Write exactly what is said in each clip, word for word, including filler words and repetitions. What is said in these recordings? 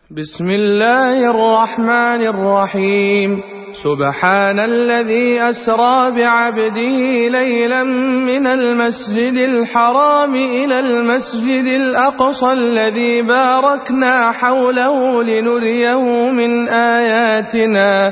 بسم الله الرحمن الرحيم. سبحان الذي أسرى بعبده ليلا من المسجد الحرام إلى المسجد الأقصى الذي باركنا حوله لنريه من آياتنا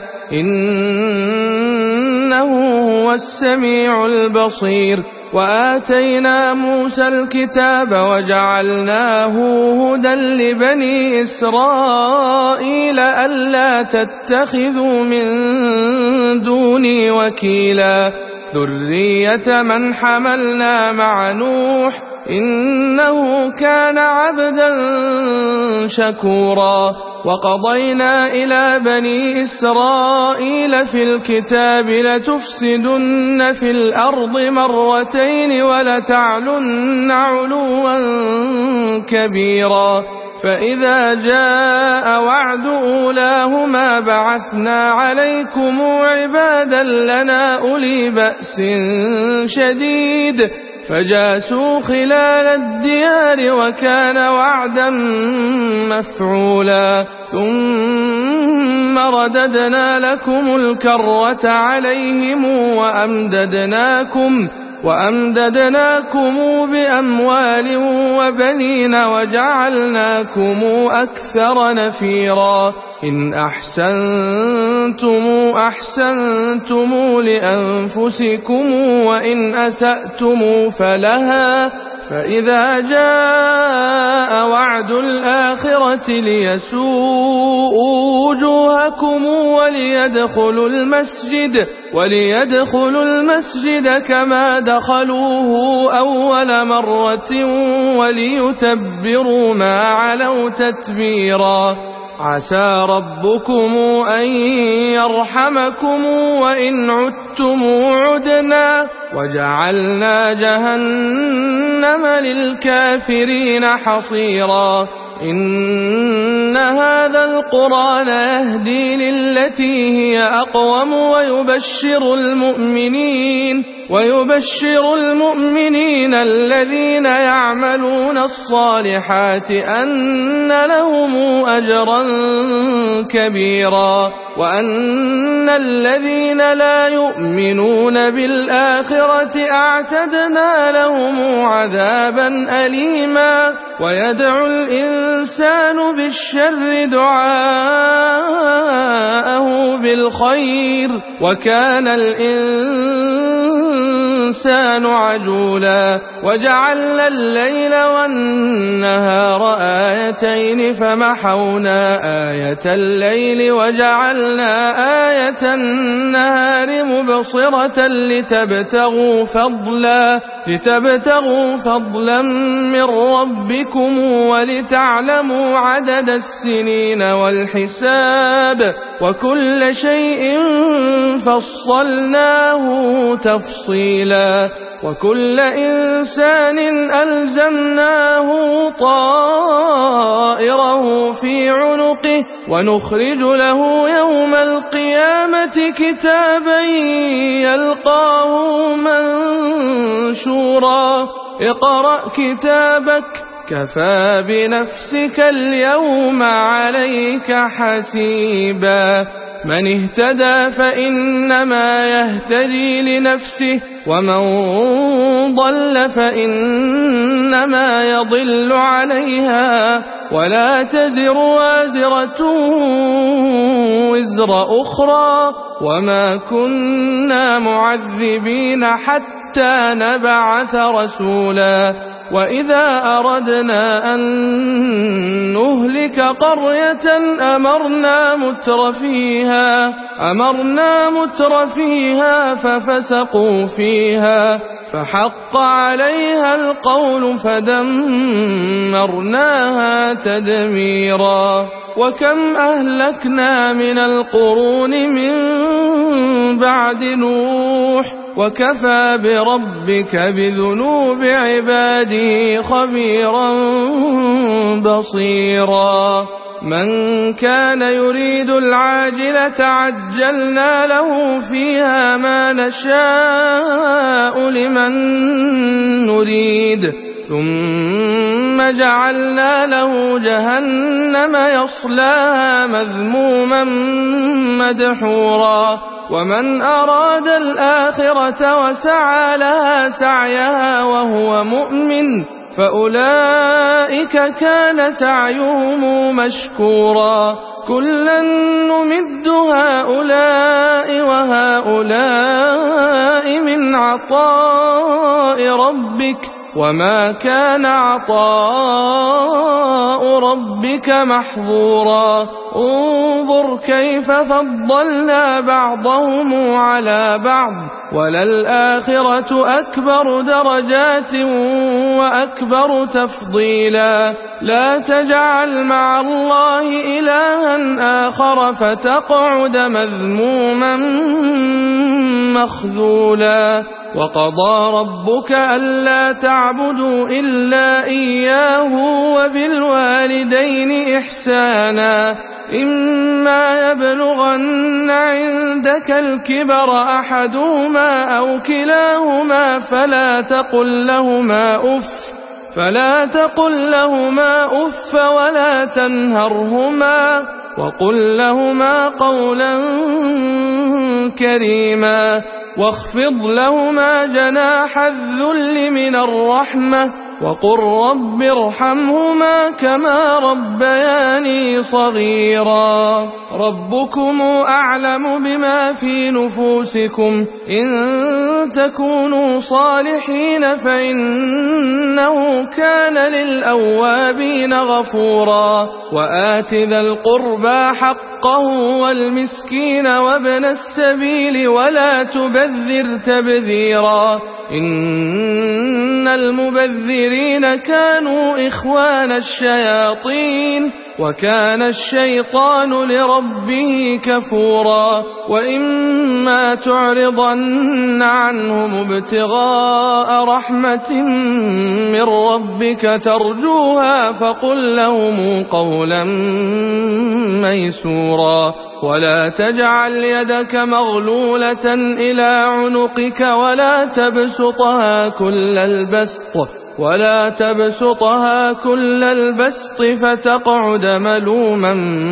إنه هو السميع البصير. وآتينا موسى الكتاب وجعلناه هدى لبني إسرائيل ألا تتخذوا من دوني وكيلا ذرية من حملنا مع نوح إنه كان عبدا شكورا. وقضينا إلى بني إسرائيل في الكتاب لتفسدن في الأرض مرتين ولتعلن علوا كبيرا. فإذا جاء وعد أولاهما بعثنا عليكم عبادا لنا أولي بأس شديد فجاسوا خلال الديار وكان وعدا مفعولا. ثم رددنا لكم الكرة عليهم وأمددناكم وأمددناكم بأموال وبنين وجعلناكم أكثر نفيرا. إن أحسنتم أحسنتم لأنفسكم وإن أسأتم فلها. فإذا جاء وعد الآخرة ليسوءوا وجوهكم وليدخلوا المسجد وليدخلوا المسجد كما دخلوه أول مرة وليتبروا ما علوا تتبيرا. عسى ربكم أن يرحمكم وإن عدتم عدنا وجعلنا جهنم للكافرين حصيرا. إن هذا القرآن يهدي للتي هي أقوم ويبشر المؤمنين ويبشر المؤمنين الذين يعملون الصالحات أن لهم أجرا كبيرا وأن الذين لا يؤمنون بالآخرة أعتدنا لهم عذابا أليما. ويدعو الإنسان بالشر دعاءه بالخير وكان الإنسان عجولا. وجعلنا الليل والنهار آيتين فمحونا آية الليل وجعلنا آية النهار مبصرة لتبتغوا فضلا لتبتغوا فضلا من ربكم ولتعلموا عدد السنين والحساب وكل شيء فصلناه تفصيلا. وكل إنسان ألزمناه طائره في عنقه ونخرج له يوم القيامة كتابا يلقاه منشورا. اقرأ كتابك كفى بنفسك اليوم عليك حسيبا. من اهتدى فإنما يهتدي لنفسه ومن ضل فإنما يضل عليها ولا تزر وازرة وزر أخرى وما كنا معذبين حتى نبعث رسولا. وإذا أردنا أن نهلك قرية أمرنا مترفيها أمرنا مترفيها ففسقوا فيها فحق عليها القول فدمرناها تدميرا. وكم أهلكنا من القرون من بعد نوح وكفى بربك بذنوب عباده خبيرا بصيرا. من كان يريد العاجلة عجلنا له فيها ما نشاء لمن نريد ثم جعلنا له جهنم يصلاها مذموما مدحورا ومن أراد الآخرة وسعى لها سعيها وهو مؤمن فأولئك كان سعيهم مشكورا كلا نمد هؤلاء وهؤلاء من عطاء ربك وما كان عطاء ربك محظورا انظر كيف فضلنا بعضهم على بعض وللآخرة أكبر درجات وأكبر تفضيلا لا تجعل مع الله إلها آخر فتقعد مذموما مخذولا وقضى ربك ألا تعبدوا إلا إياه وبالوالدين إحسانا إما يبلغن عندك الكبر أحدهما أو كلاهما فلا تقل لهما أف فلا تقل لهما أف ولا تنهرهما وقل لهما قولا كريما واخفض لهما جناح الذل من الرحمة وقل رب ارحمهما كما ربياني صغيرا ربكم أعلم بما في نفوسكم إن تكونوا صالحين فإنه كان للأوابين غفورا وآت ذا القربى حقه والمسكين وابن السبيل ولا تبذر تبذيرا إن المبذرين كانوا إخوان الشياطين وكان الشيطان لربه كفورا وإما تعرضن عنهم ابتغاء رحمة من ربك ترجوها فقل لهم قولا ميسورا ولا تجعل يدك مغلولة إلى عنقك ولا تبسطها كل البسط ولا تبسطها كل البسط فتقعد ملوما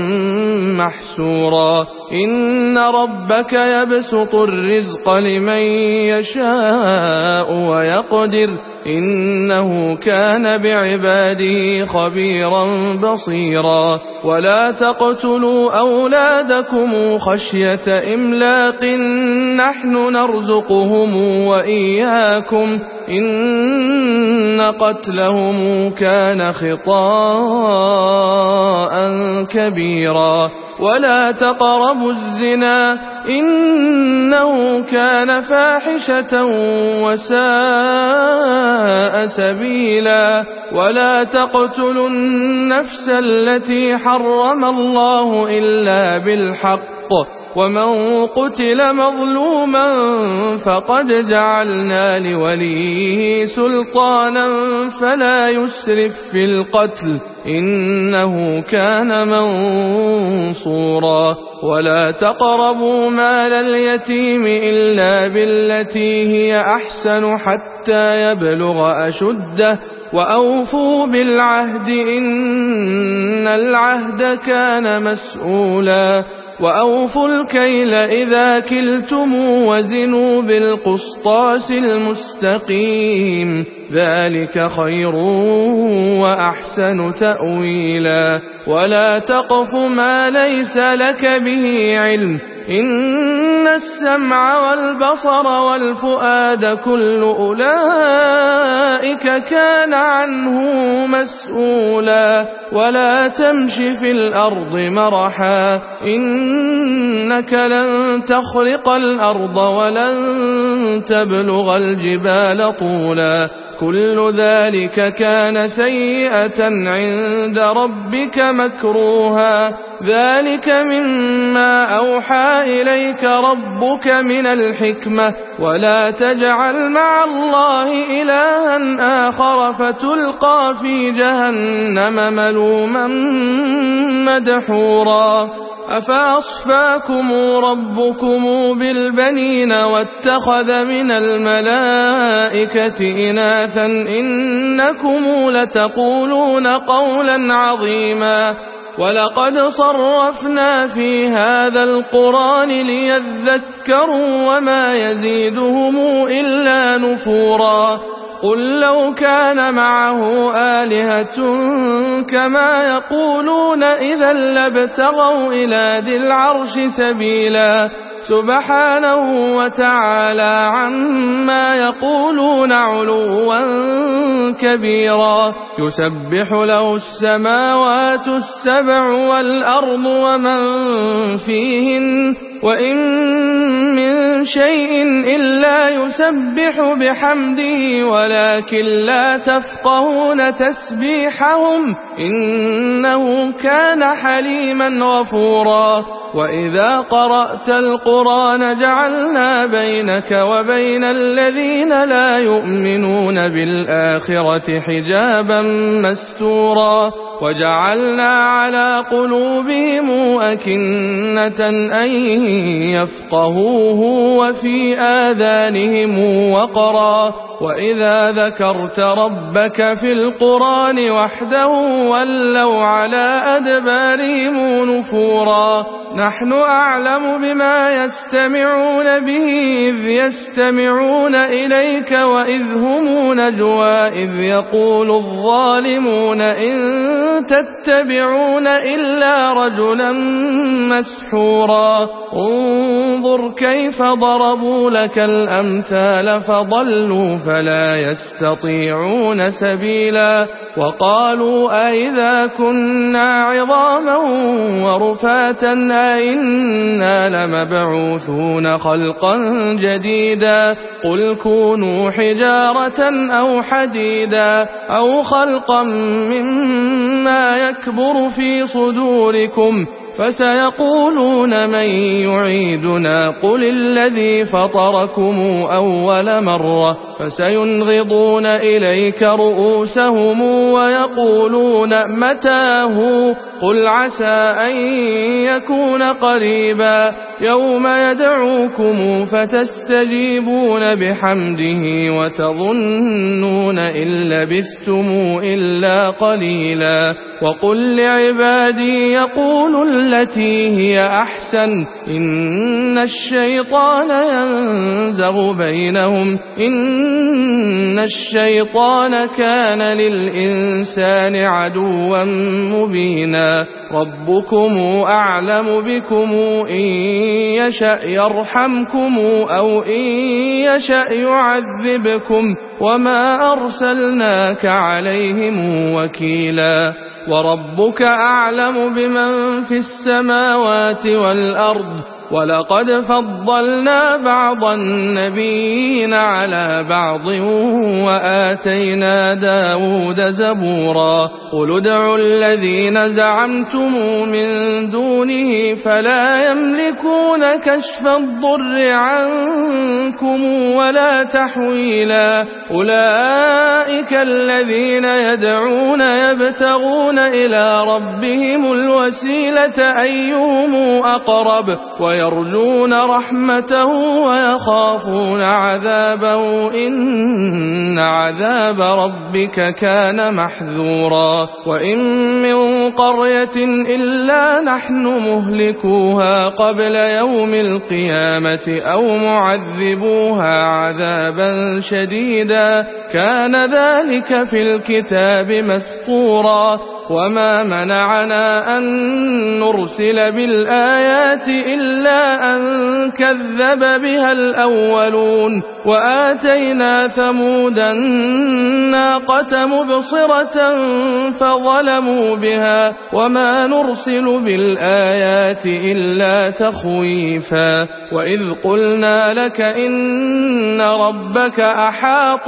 محسورا إن ربك يبسط الرزق لمن يشاء ويقدر إنه كان بعباده خبيرا بصيرا ولا تقتلوا أولادكم خشية إملاق نحن نرزقهم وإياكم إن قتلهم كان خطاء كبيرا ولا تقربوا الزنا إنه كان فاحشة وساء سبيلا ولا تقتلوا النفس التي حرم الله إلا بالحق ومن قتل مظلوما فقد جعلنا لوليه سلطانا فلا يسرف في القتل إنه كان منصورا ولا تقربوا مال اليتيم إلا بالتي هي أحسن حتى يبلغ أشده وأوفوا بالعهد إن العهد كان مسؤولا وأوفوا الكيل إذا كلتم وزنوا بالقسطاس المستقيم ذلك خير وأحسن تأويلا ولا تقف ما ليس لك به علم إن السمع والبصر والفؤاد كل أولئك كان عنه مسؤولا ولا تمش في الأرض مرحا إنك لن تخرق الأرض ولن تبلغ الجبال طولا كل ذلك كان سيئة عند ربك مكروها ذلك مما أوحى إليك ربك من الحكمة ولا تجعل مع الله إلها آخر فتلقى في جهنم ملوما مدحورا أفأصفاكم ربكم بالبنين واتخذ من الملائكة إناثا إنكم لتقولون قولا عظيما ولقد صرفنا في هذا القرآن ليذكروا وما يزيدهم إلا نفورا قل لو كان معه آلهة كما يقولون إذا لابتغوا إلى ذي العرش سبيلا سبحانه وتعالى عما يقولون علوا كبيرا يسبح له السماوات السبع والأرض ومن فيهن وإن من شيء إلا يسبح بحمده ولكن لا تفقهون تسبيحهم إنه كان حليما غفورا وإذا قرأت القرآن جعلنا بينك وبين الذين لا يؤمنون بالآخرة حجابا مستورا وجعلنا على قلوبهم أكنة أن يفقهوه وفي آذانهم وقرا وإذا ذكرت ربك في القرآن وحده ولوا على أدبارهم نفورا نحن أعلم بما يستمعون به إذ يستمعون إليك وإذ هم نجوى إذ يقول الظالمون إن تتبعون إلا رجلا مسحورا انظر كيف ضربوا لك الأمثال فضلوا فلا يستطيعون سبيلا وقالوا أئذا كنا عظاما ورفاتا أئنا لمبعوثون خلقا جديدا قل كونوا حجارة أو حديدا أو خلقا مما يكبر في صدوركم فسيقولون من يعيدنا قل الذي فطركم أول مرة فسينغضون إليك رؤوسهم ويقولون متاه قل عسى أن يكون قريبا يوم يدعوكم فتستجيبون بحمده وتظنون إن لبثتم إلا قليلا وقل لعبادي يقولوا التي هي أحسن إن الشيطان ينزغ بينهم إن الشيطان كان للإنسان عدوا مبينا ربكم أعلم بكم إن يشأ يرحمكم أو إن يشأ يعذبكم وما أرسلناك عليهم وكيلا وربك أعلم بمن في السماوات والأرض ولقد فضلنا بعض النبيين على بعض وآتينا داود زبورا قل ادعوا الذين زعمتم من دونه فلا يملكون كشف الضر عنكم ولا تحويلا أولئك الذين يدعون يبتغون إلى ربهم الوسيلة أيهم أقرب ويرجون رحمته ويخافون عذابه إن عذاب ربك كان محذورا وإن من قرية إلا نحن مهلكوها قبل يوم القيامة أو معذبوها عذابا شديدا كان ذلك في الكتاب مسطورا وما منعنا أن نرسل بالآيات إلا أن كذب بها الأولون وآتينا ثمود الناقة مبصرة فظلموا بها وما نرسل بالآيات إلا تخويفا وإذ قلنا لك إن ربك أحاط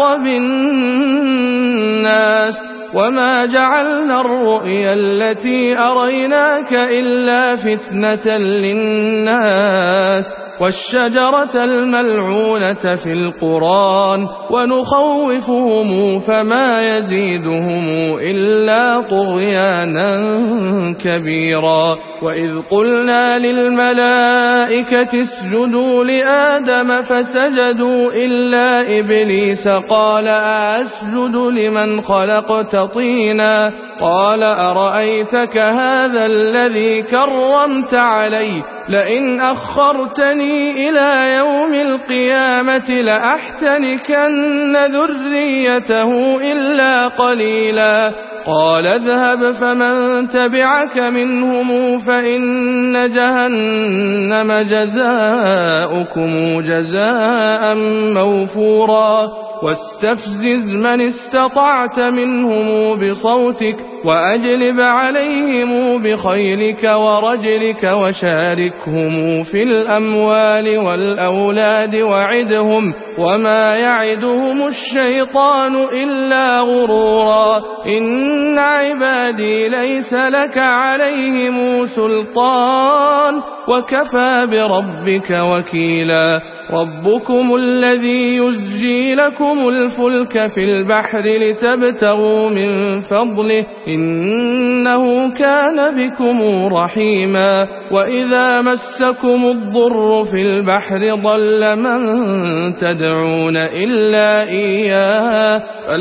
بالناس وما جعلنا الرؤيا التي أريناك إلا فتنة للناس والشجرة الملعونة في القرآن ونخوفهم فما يزيدهم إلا طغيانا كبيرا. وإذ قلنا للملائكة اسجدوا لآدم فسجدوا إلا إبليس قال أسجد لمن خلقت طينا قال أرأيتك هذا الذي كرمت علي لئن أخرتني إلى يوم القيامة لأحتنكن ذريته إلا قليلا. قال اذهب فمن تبعك منهم فإن جهنم جزاؤكم جزاء موفورا. واستفزز من استطعت منهم بصوتك وأجلب عليهم بخيلك ورجلك وشاركهم في الأموال والأولاد وعدهم وما يعدهم الشيطان إلا غرورا. إن عبادي ليس لك عليهم سلطان وكفى بربك وكيلا. ربكم الذي يزجي لكم الفلك في البحر لتبتغوا من فضله إنه كان بكم رحيما. وإذا مسكم الضر في البحر ضل من تدعون إلا إياه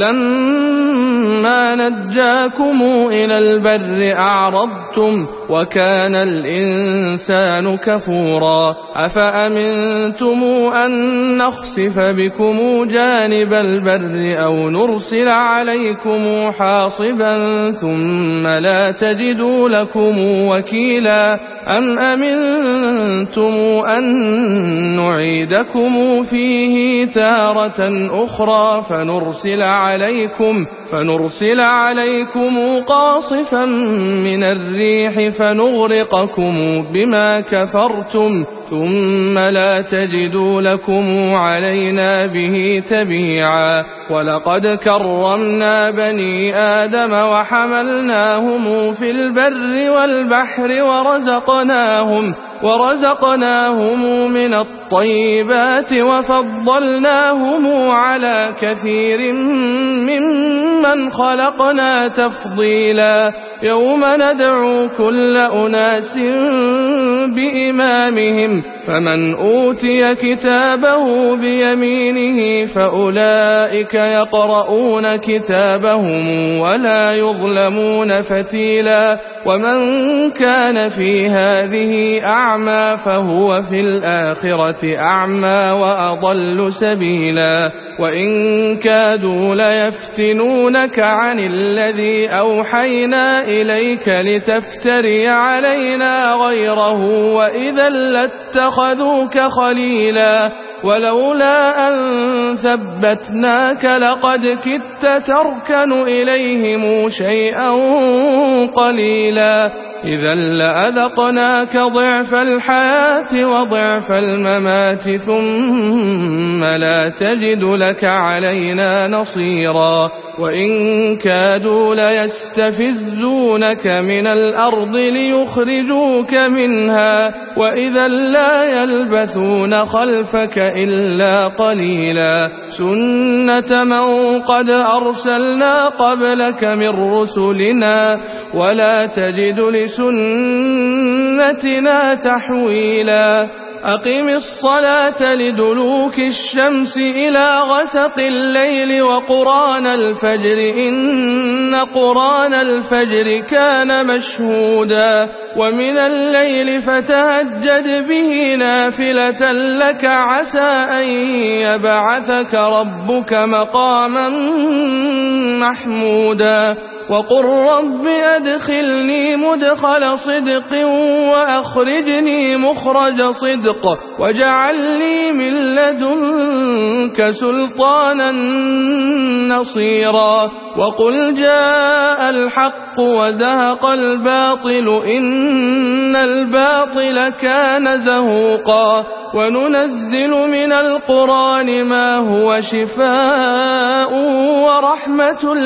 فلما نجاكم إلى البر أعرضتم وكان الإنسان كفورا. أفأمنتم أن نخسف بكم جانب البر أو نرسل عليكم حاصبا ثم لا تجدوا لكم وكيلا. أم أمنتم أن نعيدكم فيه تارة أخرى فنرسل عليكم, فنرسل عليكم قاصفا من الريح فنغرقكم بما كفرتم ثم لا تجدوا لكم علينا به تبيعا. ولقد كرمنا بني آدم وحملناهم في البر والبحر ورزقناهم ورزقناهم من الطيبات وفضلناهم على كثير ممن خلقنا تفضيلا. يوم ندعو كل أناس بإمامهم فمن أوتي كتابه بيمينه فأولئك يقرؤون كتابهم ولا يظلمون فتيلا. ومن كان في هذه أعمى فهو في الآخرة أعمى وأضل سبيلا. وإن كادوا ليفتنونك عن الذي أوحينا إليك لتفتري علينا غيره وإذا لاتخذوك خليلا. ولولا أن ثبتناك لقد كدت تركن إليهم شيئا قليلا. إذا لأذقناك ضعف الحياة وضعف الممات ثم لا تجد لك علينا نصيرا. وإن كادوا ليستفزونك من الأرض ليخرجوك منها وإذا لا يلبثون خلفك إلا قليلا. سنة من قد أرسلنا قبلك من رسلنا ولا تجد لسنتنا تحويلا. أقم الصلاة لدلوك الشمس إلى غسق الليل وقرآن الفجر إن قرآن الفجر كان مشهودا. ومن الليل فتهجد به نافلة لك عسى أن يبعثك ربك مقاما محمودا. وقل رب أدخلني مدخل صدق وأخرجني مخرج صدق واجعل لي من لدنك سلطانا نصيرا. وقل جاء الحق وزهق الباطل إن الباطل كان زهوقا. وننزل من القرآن ما هو شفاء ورحمة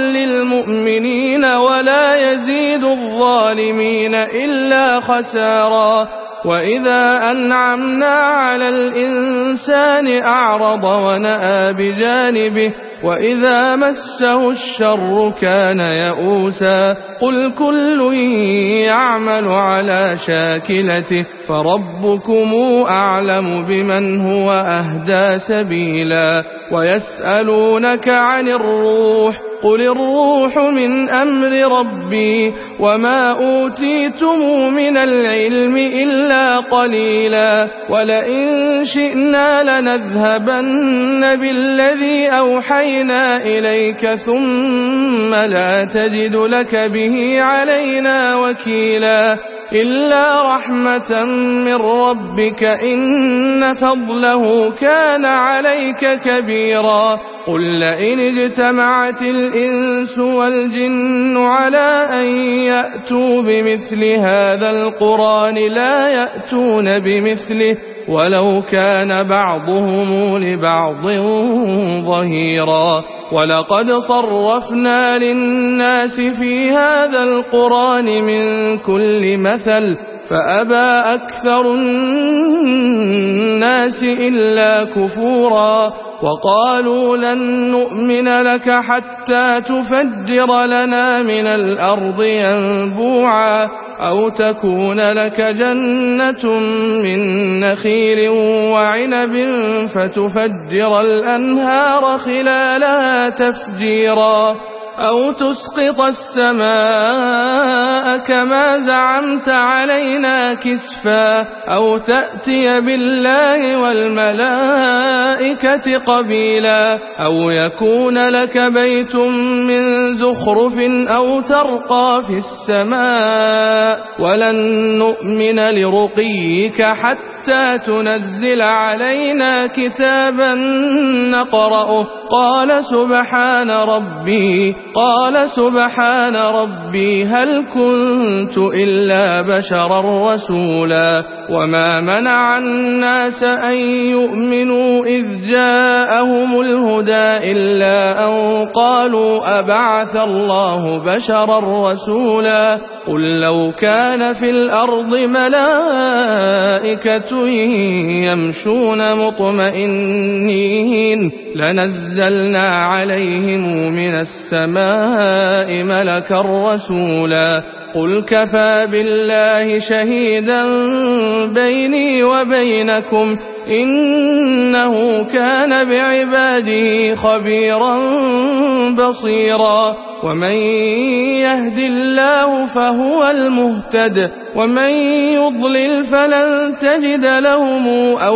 للمؤمنين ولا يزيد الظالمين إلا خسارا. وإذا أنعمنا على الإنسان أعرض ونأى بجانبه وإذا مسه الشر كان يئوسا قل كل يعمل على شاكلته فربكم أعلم بمن هو أهدى سبيلا ويسألونك عن الروح قل الروح من أمر ربي وما أوتيتم من العلم إلا قليلا ولئن شئنا لنذهبن بالذي أوحينا إليك ثم لا تجد لك به علينا وكيلا إلا رحمة من ربك إن فضله كان عليك كبيرا قل لئن اجتمعت الإنس والجن على أن يأتوا بمثل هذا القرآن لا يأتون بمثله ولو كان بعضهم لبعض ظهيرا ولقد صرفنا للناس في هذا القرآن من كل مثل فأبى أكثر الناس إلا كفورا وقالوا لن نؤمن لك حتى تفجر لنا من الأرض ينبوعا أو تكون لك جنة من نخيل وعنب فتفجر الأنهار خلالها تفجيرا أو تسقط السماء كما زعمت علينا كسفا أو تأتي بالله والملائكة قبيلا أو يكون لك بيت من زخرف أو ترقى في السماء ولن نؤمن لرقيك حتى حتى تنزل علينا كتابا نقرأه قال سبحان ربي قال سبحان ربي هل كنت إلا بشرا رسولا وما منع الناس أن يؤمنوا إذ جاءهم الهدى إلا أن قالوا أبعث الله بشرا رسولا قل لو كان في الأرض ملائكة يمشون مطمئنين لنزلنا عليهم من السماء ملكا رسولا قل كفى بالله شهيدا بيني وبينكم إنه كان بعباده خبيرا بصيرا ومن يهد الله فهو المهتد ومن يضلل فلن تجد لهم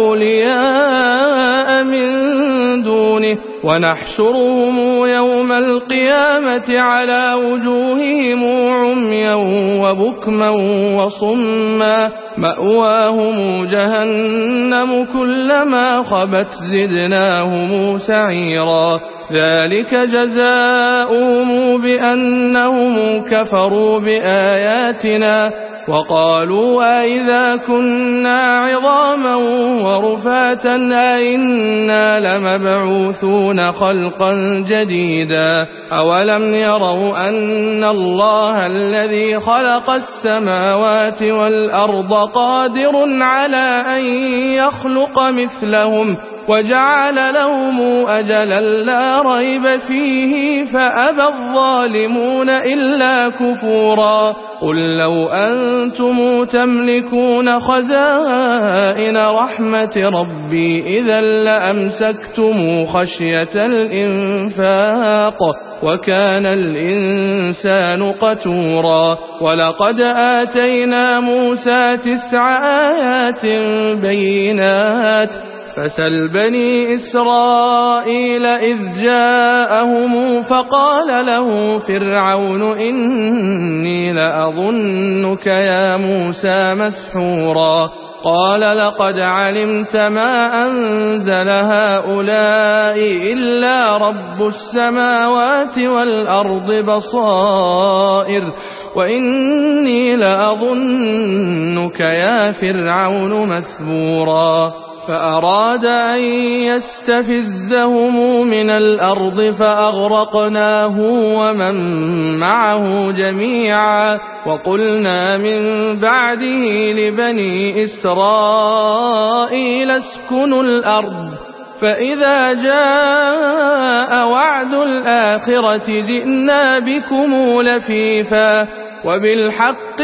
أولياء من دونه ونحشرهم يوم القيامة على وجوههم عميا وبكما وصما مأواهم جهنم كلما خبت زدناهم سعيرا ذلك جزاؤهم بأنهم كفروا بآياتنا وقالوا أئذا كنا عظاما ورفاتا أئنا لمبعوثون خلقا جديدا أولم يروا أن الله الذي خلق السماوات والأرض قادر على أن يخلق مثلهم وجعل لهم أجلا لا ريب فيه فأبى الظالمون إلا كفورا قل لو أنتم تملكون خزائن رحمة ربي إذا لأمسكتم خشية الإنفاق وكان الإنسان قتورا ولقد آتينا موسى تسع آيات بينات فسل بني إسرائيل إذ جاءهم فقال له فرعون إني لأظنك يا موسى مسحورا قال لقد علمت ما أنزل هؤلاء إلا رب السماوات والأرض بصائر وإني لأظنك يا فرعون مثبورا فأراد أن يستفزهم من الأرض فأغرقناه ومن معه جميعا وقلنا من بعده لبني إسرائيل اسكنوا الأرض فإذا جاء وعد الآخرة جئنا بكم لفيفا وبالحق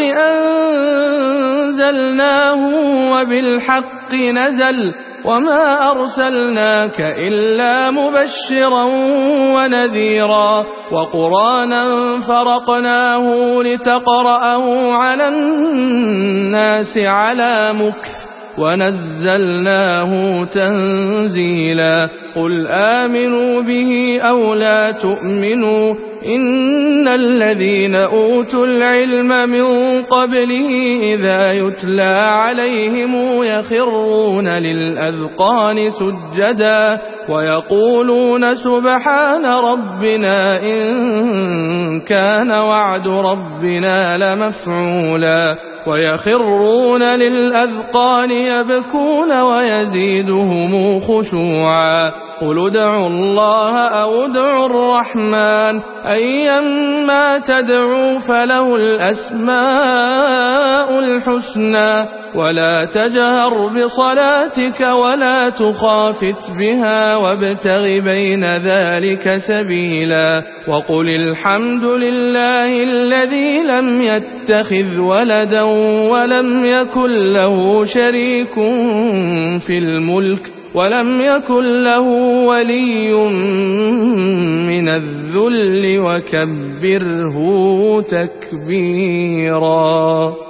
أنزلناه وبالحق نزل وما أرسلناك إلا مبشرا ونذيرا وقرآنا فرقناه لتقرأه على الناس على مكث ونزلناه تنزيلا قل آمنوا به أو لا تؤمنوا إن الذين أوتوا العلم من قبله إذا يتلى عليهم يخرون للأذقان سجدا ويقولون سبحان ربنا إن كان وعد ربنا لمفعولا ويخرون للأذقان يبكون ويزيدهم خشوعا قل ادعوا الله أو ادعوا الرحمن أيما تدعوا فله الأسماء الحسنى ولا تجهر بصلاتك ولا تخافت بها وابتغ بين ذلك سبيلا وقل الحمد لله الذي لم يتخذ ولدا ولم يكن له شريك في الملك ولم يكن له ولي من الذل وكبره تكبيرا.